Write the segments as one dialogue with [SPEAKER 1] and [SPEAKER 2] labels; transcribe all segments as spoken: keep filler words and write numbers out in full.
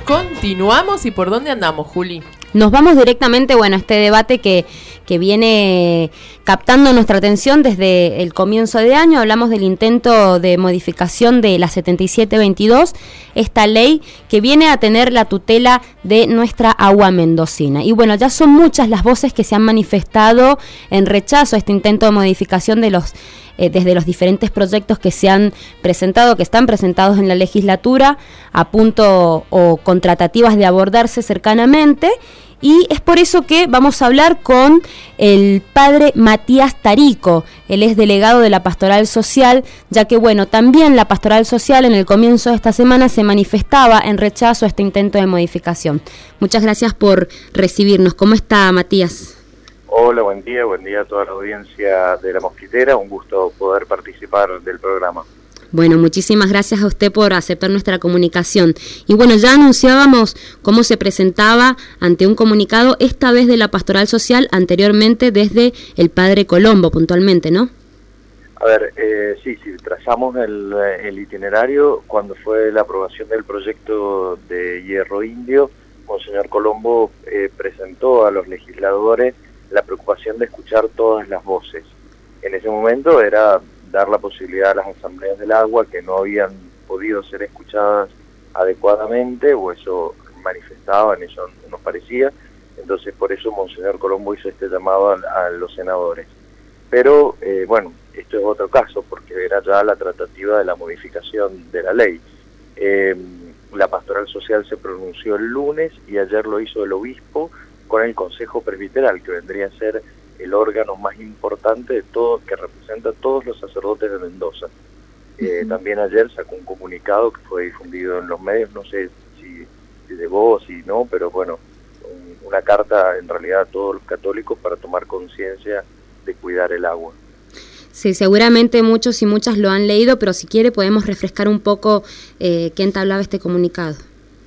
[SPEAKER 1] Continuamos, ¿y por dónde andamos, Juli?
[SPEAKER 2] Nos vamos directamente, bueno, a este debate que, que viene captando nuestra atención desde el comienzo de año. Hablamos del intento de modificación de la setenta y siete veintidós, esta ley que viene a tener la tutela de nuestra agua mendocina. Y bueno, ya son muchas las voces que se han manifestado en rechazo a este intento de modificación de los eh, desde los diferentes proyectos que se han presentado, que están presentados en la legislatura, a punto o con tratativas de abordarse cercanamente. Y es por eso que vamos a hablar con el padre Matías Tarico. Él es delegado de la Pastoral Social, ya que, bueno, también la Pastoral Social en el comienzo de esta semana se manifestaba en rechazo a este intento de modificación. Muchas gracias por recibirnos. ¿Cómo está, Matías?
[SPEAKER 3] Hola, buen día, buen día a toda la audiencia de La Mosquitera. Un gusto poder participar del programa.
[SPEAKER 2] Bueno, muchísimas gracias a usted por aceptar nuestra comunicación. Y bueno, ya anunciábamos cómo se presentaba ante un comunicado, esta vez de la Pastoral Social, anteriormente desde el Padre Colombo, puntualmente, ¿no?
[SPEAKER 3] A ver, eh, sí, sí, trazamos el, el itinerario cuando fue la aprobación del proyecto de Hierro Indio. Monseñor Colombo eh, presentó a los legisladores la preocupación de escuchar todas las voces. En ese momento era dar la posibilidad a las asambleas del agua que no habían podido ser escuchadas adecuadamente, o eso manifestaban, eso nos parecía. Entonces por eso Monseñor Colombo hizo este llamado a, a los senadores. Pero eh, bueno, esto es otro caso, porque era ya la tratativa de la modificación de la ley. Eh, la Pastoral Social se pronunció el lunes y ayer lo hizo el obispo con el Consejo Presbiteral, que vendría a ser el órgano más importante de todo, que representa a todos los sacerdotes de Mendoza. Eh, uh-huh. También ayer sacó un comunicado que fue difundido en los medios, no sé si, si llegó o si no, pero bueno, un, una carta en realidad a todos los católicos para tomar conciencia de cuidar el agua.
[SPEAKER 2] Sí, seguramente muchos y muchas lo han leído, pero si quiere podemos refrescar un poco eh, qué entablaba este comunicado.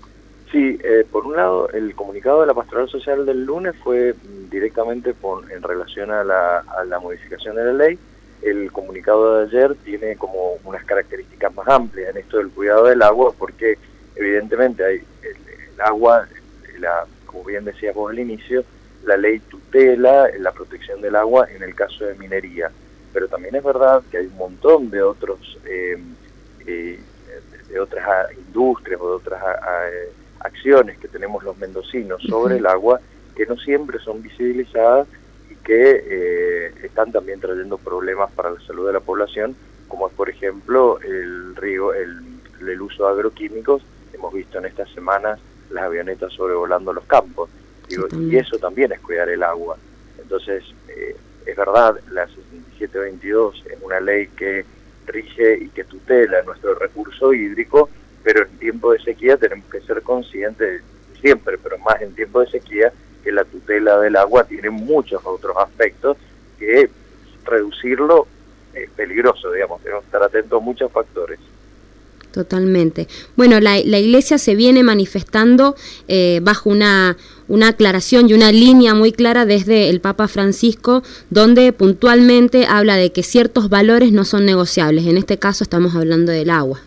[SPEAKER 3] Sí, eh, por un lado, el comunicado de la Pastoral Social del lunes fue directamente con, en relación a la, a la modificación de la ley. El comunicado de ayer tiene como unas características más amplias en esto del cuidado del agua, porque evidentemente hay el, el agua, la, como bien decías vos al inicio, la ley tutela la protección del agua en el caso de minería, pero también es verdad que hay un montón de otros eh, eh, de otras industrias o de otras eh, acciones que tenemos los mendocinos sobre uh-huh. el agua, que no siempre son visibilizadas y que eh, están también trayendo problemas para la salud de la población, como es por ejemplo el riego, el, el uso de agroquímicos. Hemos visto en estas semanas las avionetas sobrevolando los campos, digo, sí, y eso también es cuidar el agua. Entonces eh, es verdad, la setenta y siete veintidós es una ley que rige y que tutela nuestro recurso hídrico, pero en tiempo de sequía tenemos que ser conscientes, siempre, pero más en tiempo de sequía, que la tutela del agua tiene muchos otros aspectos que reducirlo es peligroso, digamos, tenemos que estar atentos a muchos factores.
[SPEAKER 2] Totalmente. Bueno, la, la Iglesia se viene manifestando eh, bajo una, una aclaración y una línea muy clara desde el Papa Francisco, donde puntualmente habla de que ciertos valores no son negociables. En este caso estamos hablando del agua.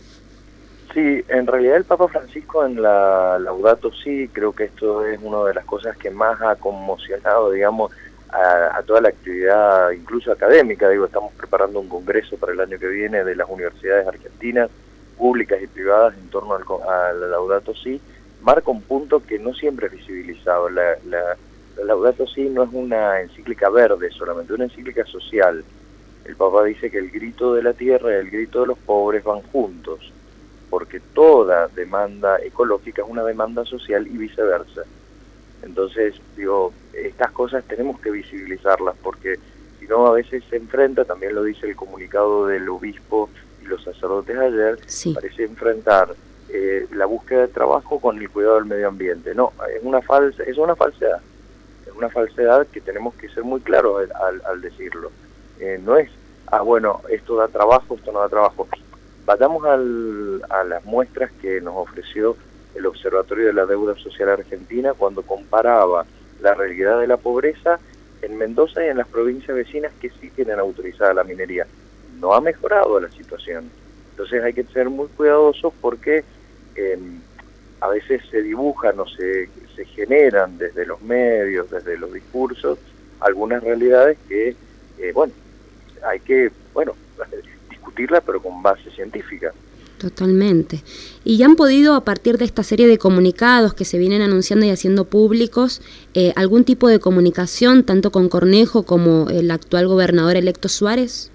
[SPEAKER 3] Sí, en realidad el Papa Francisco en la Laudato Si, creo que esto es una de las cosas que más ha conmocionado, digamos, a, a toda la actividad, incluso académica. Digo, estamos preparando un congreso para el año que viene de las universidades argentinas, públicas y privadas, en torno al, a la Laudato Si. Marca un punto que no siempre es visibilizado. La, la, la Laudato Si no es una encíclica verde solamente, una encíclica social. El Papa dice que el grito de la tierra y el grito de los pobres van juntos, porque toda demanda ecológica es una demanda social y viceversa. Entonces, digo, estas cosas tenemos que visibilizarlas, porque si no a veces se enfrenta, también lo dice el comunicado del obispo y los sacerdotes ayer, sí. Parece enfrentar eh, la búsqueda de trabajo con el cuidado del medio ambiente. No, es una falsa, es una falsedad, es una falsedad que tenemos que ser muy claros al, al decirlo. Eh, no es, ah bueno, esto da trabajo, esto no da trabajo. Vayamos al, a las muestras que nos ofreció el Observatorio de la Deuda Social Argentina cuando comparaba la realidad de la pobreza en Mendoza y en las provincias vecinas que sí tienen autorizada la minería. No ha mejorado la situación. Entonces hay que ser muy cuidadosos porque eh, a veces se dibujan o se, se generan desde los medios, desde los discursos, algunas realidades que, eh, bueno, hay que, bueno, discutirlas pero con base científica.
[SPEAKER 2] Totalmente. ¿Y ya han podido, a partir de esta serie de comunicados que se vienen anunciando y haciendo públicos, eh, algún tipo de comunicación, tanto con Cornejo como el actual gobernador electo Suárez?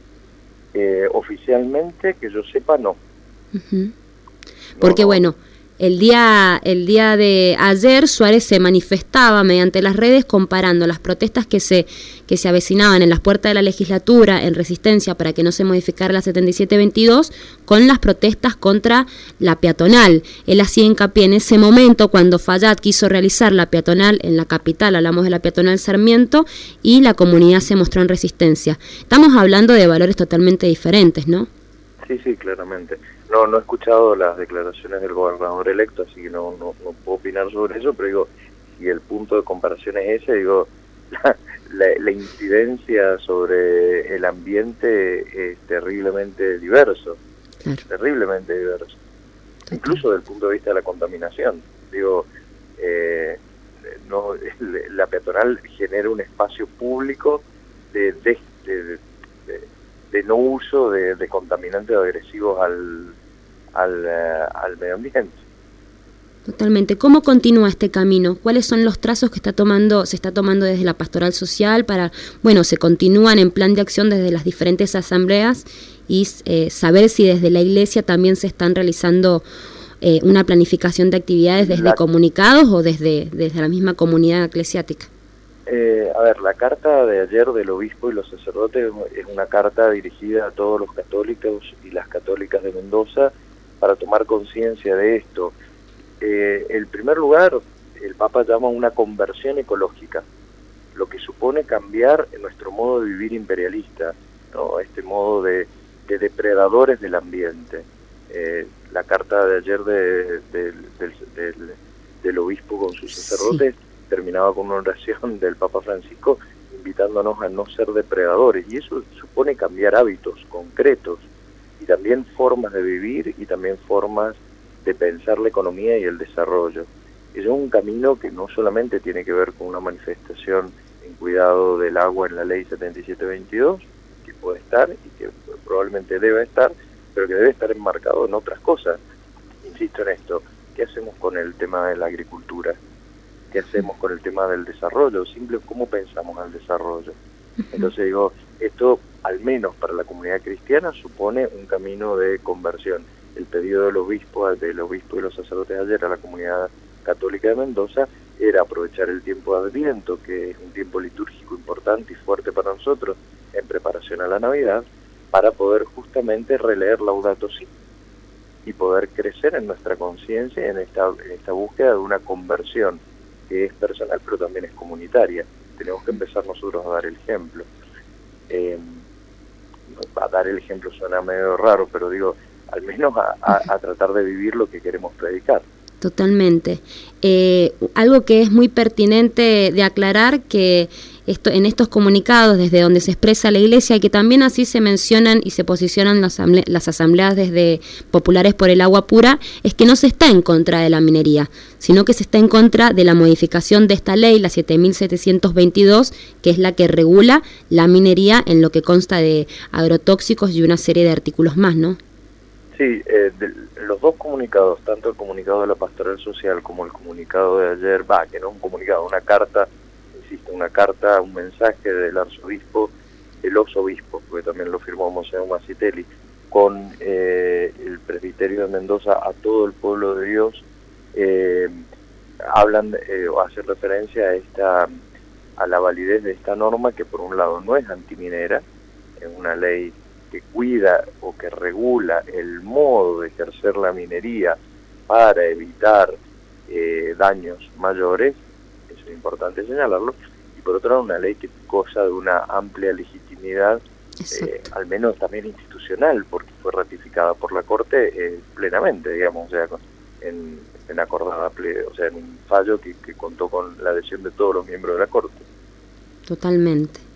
[SPEAKER 3] Eh, oficialmente, que yo sepa, no.
[SPEAKER 2] Uh-huh. Porque,
[SPEAKER 3] no, no.
[SPEAKER 2] bueno, el día, el día de ayer Suárez se manifestaba mediante las redes comparando las protestas que se, que se avecinaban en las puertas de la legislatura en resistencia para que no se modificara la setenta y siete veintidós con las protestas contra la peatonal. Él hacía hincapié en ese momento cuando Fayad quiso realizar la peatonal en la capital, hablamos de la peatonal Sarmiento, y la comunidad se mostró en resistencia. Estamos hablando de valores totalmente diferentes, ¿no?
[SPEAKER 3] Sí, sí, claramente. No, no he escuchado las declaraciones del gobernador electo, así que no, no, no puedo opinar sobre eso, pero digo, si el punto de comparación es ese, digo, la, la, la incidencia sobre el ambiente es terriblemente diverso, claro. terriblemente diverso, okay. Incluso desde el punto de vista de la contaminación. Digo, eh, no, la peatonal genera un espacio público de, de, de, de, de no uso de, de contaminantes agresivos al Al, uh, al medio ambiente.
[SPEAKER 2] Totalmente. ¿Cómo continúa este camino? ¿Cuáles son los trazos que está tomando, se está tomando desde la pastoral social para, bueno, se continúan en plan de acción desde las diferentes asambleas y eh, saber si desde la iglesia también se están realizando eh, una planificación de actividades desde la, comunicados o desde, desde la misma comunidad eclesiástica?
[SPEAKER 3] Eh, a ver, la carta de ayer del obispo y los sacerdotes es una carta dirigida a todos los católicos y las católicas de Mendoza para tomar conciencia de esto. Eh, en primer lugar, el Papa llama una conversión ecológica, lo que supone cambiar nuestro modo de vivir imperialista, ¿no? Este modo de, de depredadores del ambiente. Eh, la carta de ayer de, de, del, del, del obispo con sus sacerdotes sí. terminaba con una oración del Papa Francisco invitándonos a no ser depredadores, y eso supone cambiar hábitos concretos y también formas de vivir y también formas de pensar la economía y el desarrollo. Es un camino que no solamente tiene que ver con una manifestación en cuidado del agua en la ley setenta y siete veintidós, que puede estar y que probablemente debe estar, pero que debe estar enmarcado en otras cosas. Insisto en esto, ¿qué hacemos con el tema de la agricultura? ¿Qué hacemos con el tema del desarrollo? Simple, ¿cómo pensamos al desarrollo? Entonces digo, esto al menos para la comunidad cristiana supone un camino de conversión. El pedido del obispo, del obispo y los sacerdotes ayer a la comunidad católica de Mendoza era aprovechar el tiempo de Adviento, que es un tiempo litúrgico importante y fuerte para nosotros en preparación a la Navidad, para poder justamente releer Laudato Si y poder crecer en nuestra conciencia en esta, en esta búsqueda de una conversión que es personal pero también es comunitaria. Tenemos que empezar nosotros a dar el ejemplo. Eh, a dar el ejemplo suena medio raro, pero digo, al menos a, a, a tratar de vivir lo que queremos predicar.
[SPEAKER 2] Totalmente. Eh, algo que es muy pertinente de aclarar, que esto, en estos comunicados desde donde se expresa la Iglesia, y que también así se mencionan y se posicionan las, asamble las asambleas desde populares por el agua pura, es que no se está en contra de la minería, sino que se está en contra de la modificación de esta ley, la siete mil setecientos veintidós, que es la que regula la minería en lo que consta de agrotóxicos y una serie de artículos más, ¿no?
[SPEAKER 3] Sí, eh, de, los dos comunicados, tanto el comunicado de la Pastoral Social como el comunicado de ayer, va, que no es un comunicado, una carta, insisto, una carta, un mensaje del arzobispo, de los obispos, porque también lo firmó Monseñor Macitelli, con eh, el presbiterio de Mendoza a todo el pueblo de Dios, eh, hablan eh, o hacen referencia a esta a la validez de esta norma, que por un lado no es antiminera, es una ley que cuida o que regula el modo de ejercer la minería para evitar eh, daños mayores, eso es importante señalarlo, y por otro lado una ley que goza de una amplia legitimidad, eh, al menos también institucional, porque fue ratificada por la Corte eh, plenamente, digamos, o sea, en, en acordada, ple, o sea, en un fallo que, que contó con la adhesión de todos los miembros de la Corte.
[SPEAKER 2] Totalmente.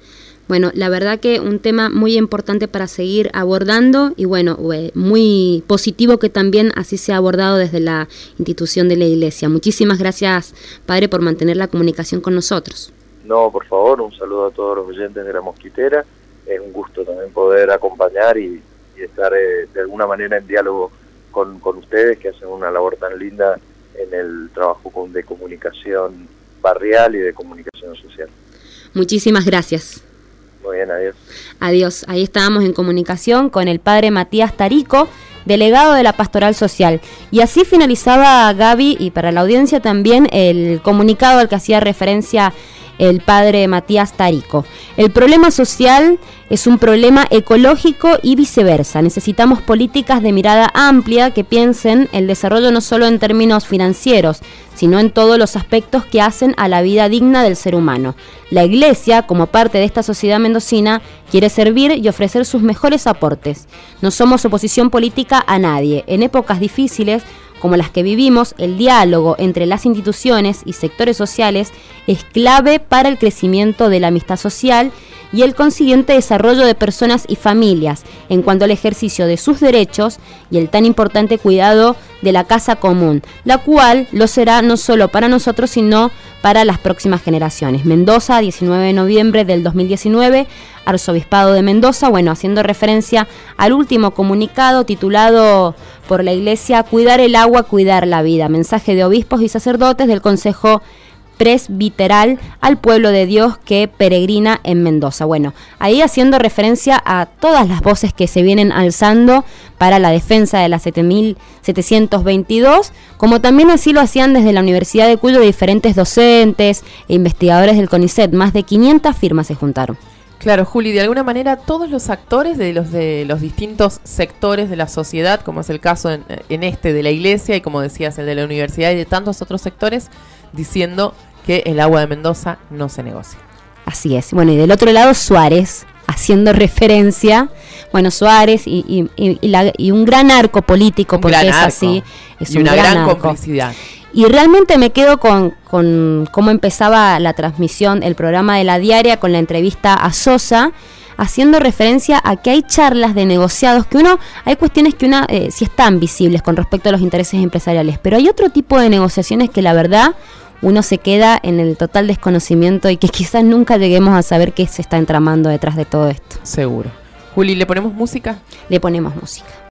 [SPEAKER 2] Bueno, la verdad que un tema muy importante para seguir abordando y bueno, muy positivo que también así sea abordado desde la institución de la Iglesia. Muchísimas gracias, Padre, por mantener la comunicación con nosotros.
[SPEAKER 3] No, por favor, un saludo a todos los oyentes de La Mosquitera. Es un gusto también poder acompañar y, y estar eh, de alguna manera en diálogo con, con ustedes, que hacen una labor tan linda en el trabajo con, de comunicación barrial y de comunicación social.
[SPEAKER 2] Muchísimas gracias.
[SPEAKER 3] Muy bien, adiós.
[SPEAKER 2] Adiós. Ahí estábamos en comunicación con el padre Matías Tarico, delegado de la Pastoral Social. Y así finalizaba, Gaby, y para la audiencia también, el comunicado al que hacía referencia el padre Matías Tarico. El problema social es un problema ecológico y viceversa. Necesitamos políticas de mirada amplia que piensen el desarrollo no solo en términos financieros, sino en todos los aspectos que hacen a la vida digna del ser humano. La Iglesia, como parte de esta sociedad mendocina, quiere servir y ofrecer sus mejores aportes. No somos oposición política a nadie. En épocas difíciles como las que vivimos, el diálogo entre las instituciones y sectores sociales es clave para el crecimiento de la amistad social y el consiguiente desarrollo de personas y familias en cuanto al ejercicio de sus derechos y el tan importante cuidado de la casa común, la cual lo será no solo para nosotros, sino para las próximas generaciones. Mendoza, diecinueve de noviembre del dos mil diecinueve, Arzobispado de Mendoza, bueno, haciendo referencia al último comunicado titulado por la Iglesia, Cuidar el agua, cuidar la vida, mensaje de obispos y sacerdotes del Consejo Presbiteral al pueblo de Dios que peregrina en Mendoza. Bueno, ahí haciendo referencia a todas las voces que se vienen alzando para la defensa de la siete mil setecientos veintidós, como también así lo hacían desde la Universidad de Cuyo diferentes docentes e investigadores del CONICET. Más de quinientas firmas se juntaron.
[SPEAKER 1] Claro, Juli, de alguna manera todos los actores de los de los distintos sectores de la sociedad, como es el caso en, en este de la Iglesia y como decías el de la universidad y de tantos otros sectores, diciendo que el agua de Mendoza no se negocia.
[SPEAKER 2] Así es. Bueno, y del otro lado Suárez, haciendo referencia, bueno, Suárez y, y, y, y, la, y un gran arco político,
[SPEAKER 1] un
[SPEAKER 2] porque es
[SPEAKER 1] arco.
[SPEAKER 2] así. Es
[SPEAKER 1] y
[SPEAKER 2] un
[SPEAKER 1] una
[SPEAKER 2] gran,
[SPEAKER 1] gran
[SPEAKER 2] arco.
[SPEAKER 1] complicidad.
[SPEAKER 2] Y realmente me quedo con, con cómo empezaba la transmisión, el programa de la diaria, con la entrevista a Sosa, haciendo referencia a que hay charlas de negociados, que uno, hay cuestiones que una eh, sí están visibles con respecto a los intereses empresariales, pero hay otro tipo de negociaciones que la verdad uno se queda en el total desconocimiento y que quizás nunca lleguemos a saber qué se está entramando detrás de todo esto.
[SPEAKER 1] Seguro. Juli, ¿le ponemos música?
[SPEAKER 2] Le ponemos música.